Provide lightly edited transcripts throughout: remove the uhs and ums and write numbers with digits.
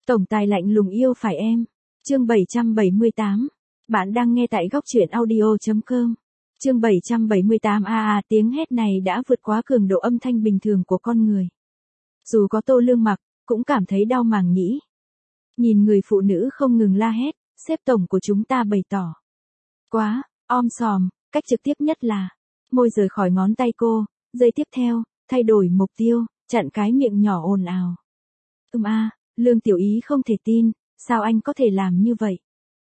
Tổng tài lạnh lùng yêu phải em. Chương 778. Bạn đang nghe tại góc truyện audio.com. Chương 778 tiếng hét này đã vượt quá cường độ âm thanh bình thường của con người. Dù có Tô Lương Mặc, cũng cảm thấy đau màng nhĩ. Nhìn người phụ nữ không ngừng la hét, sếp tổng của chúng ta bày tỏ. Quá, om sòm, cách trực tiếp nhất là môi rời khỏi ngón tay cô, giây tiếp theo, thay đổi mục tiêu, chặn cái miệng nhỏ ồn ào. Lương Tiểu Ý không thể tin, sao anh có thể làm như vậy?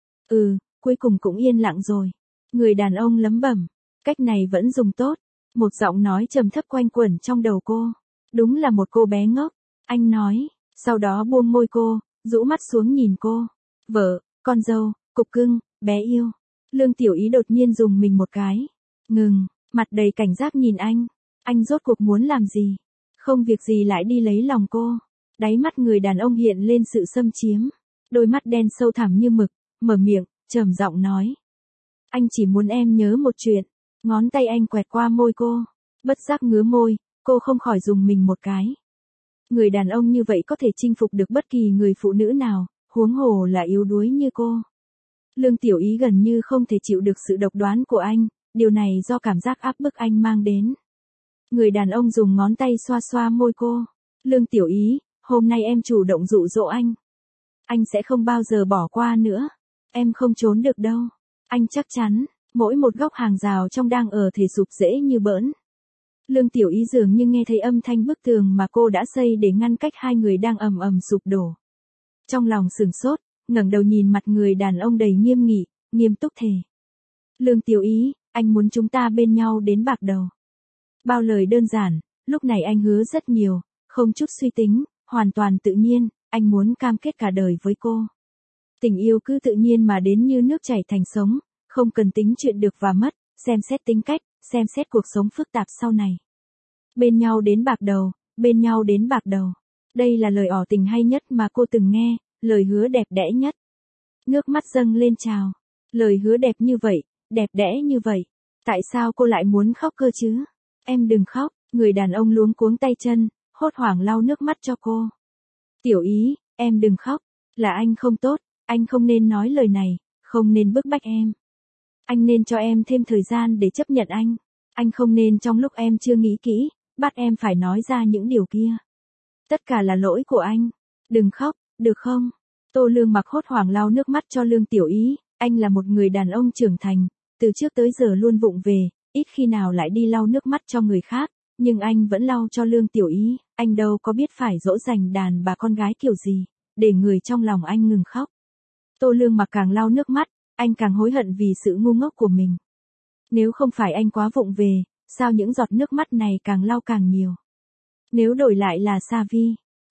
Cuối cùng cũng yên lặng rồi. Người đàn ông lẩm bẩm, cách này vẫn dùng tốt. Một giọng nói trầm thấp quanh quẩn trong đầu cô. Đúng là một cô bé ngốc, anh nói, sau đó buông môi cô, rũ mắt xuống nhìn cô. Vợ, con dâu, cục cưng, bé yêu. Lương Tiểu Ý đột nhiên dùng mình một cái. Ngừng, mặt đầy cảnh giác nhìn anh. Anh rốt cuộc muốn làm gì? Không việc gì lại đi lấy lòng cô. Đáy mắt người đàn ông hiện lên sự xâm chiếm. Đôi mắt đen sâu thẳm như mực, mở miệng, trầm giọng nói. Anh chỉ muốn em nhớ một chuyện. Ngón tay anh quẹt qua môi cô. Bất giác ngứa môi, cô không khỏi dùng mình một cái. Người đàn ông như vậy có thể chinh phục được bất kỳ người phụ nữ nào, huống hồ là yếu đuối như cô. Lương Tiểu Ý gần như không thể chịu được sự độc đoán của anh, điều này do cảm giác áp bức anh mang đến. Người đàn ông dùng ngón tay xoa xoa môi cô. Lương Tiểu Ý, hôm nay em chủ động dụ dỗ anh. Anh sẽ không bao giờ bỏ qua nữa. Em không trốn được đâu. Anh chắc chắn, mỗi một góc hàng rào trong đang ở thể sụp rễ như bỡn. Lương Tiểu Ý dường như nghe thấy âm thanh bức tường mà cô đã xây để ngăn cách hai người đang ầm ầm sụp đổ. Trong lòng sửng sốt, ngẩng đầu nhìn mặt người đàn ông đầy nghiêm nghị, nghiêm túc thề. Lương Tiểu Ý, anh muốn chúng ta bên nhau đến bạc đầu. Bao lời đơn giản, lúc này anh hứa rất nhiều, không chút suy tính, hoàn toàn tự nhiên, anh muốn cam kết cả đời với cô. Tình yêu cứ tự nhiên mà đến như nước chảy thành sống, không cần tính chuyện được và mất, xem xét tính cách, xem xét cuộc sống phức tạp sau này. Bên nhau đến bạc đầu, bên nhau đến bạc đầu. Đây là lời ỏ tình hay nhất mà cô từng nghe, lời hứa đẹp đẽ nhất. Nước mắt dâng lên trào. Lời hứa đẹp như vậy, đẹp đẽ như vậy. Tại sao cô lại muốn khóc cơ chứ? Em đừng khóc, người đàn ông luống cuống tay chân, hốt hoảng lau nước mắt cho cô. Tiểu Ý, em đừng khóc, là anh không tốt, anh không nên nói lời này, không nên bức bách em. Anh nên cho em thêm thời gian để chấp nhận anh. Anh không nên trong lúc em chưa nghĩ kỹ, bắt em phải nói ra những điều kia. Tất cả là lỗi của anh. Đừng khóc, được không? Tô Lương Mặc hốt hoảng lau nước mắt cho Lương Tiểu Ý. Anh là một người đàn ông trưởng thành, từ trước tới giờ luôn vụng về, ít khi nào lại đi lau nước mắt cho người khác. Nhưng anh vẫn lau cho Lương Tiểu Ý. Anh đâu có biết phải dỗ dành đàn bà con gái kiểu gì, để người trong lòng anh ngừng khóc. Tô Lương Mặc càng lau nước mắt, anh càng hối hận vì sự ngu ngốc của mình. Nếu không phải anh quá vụng về, sao những giọt nước mắt này càng lau càng nhiều? Nếu đổi lại là Sa Vi,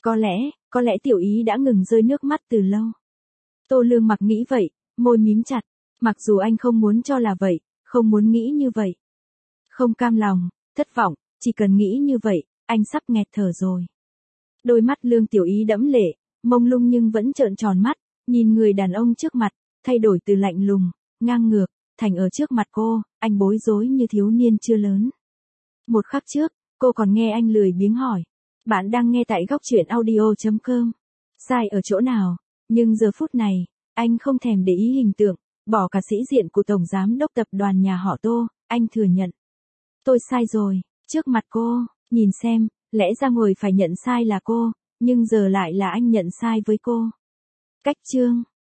có lẽ Tiểu Ý đã ngừng rơi nước mắt từ lâu. Tô Lương Mặc nghĩ vậy, môi mím chặt, mặc dù anh không muốn cho là vậy, không muốn nghĩ như vậy. Không cam lòng, thất vọng, chỉ cần nghĩ như vậy, anh sắp nghẹt thở rồi. Đôi mắt Lương Tiểu Ý đẫm lệ, mông lung nhưng vẫn trợn tròn mắt, nhìn người đàn ông trước mặt, thay đổi từ lạnh lùng, ngang ngược, thành ở trước mặt cô, anh bối rối như thiếu niên chưa lớn. Một khắc trước, cô còn nghe anh lười biếng hỏi. Bạn đang nghe tại góc truyện audio.com. Sai ở chỗ nào? Nhưng giờ phút này, anh không thèm để ý hình tượng, bỏ cả sĩ diện của Tổng Giám đốc tập đoàn nhà họ Tô, anh thừa nhận. Tôi sai rồi, trước mặt cô, nhìn xem, lẽ ra người phải nhận sai là cô, nhưng giờ lại là anh nhận sai với cô. Cách chương.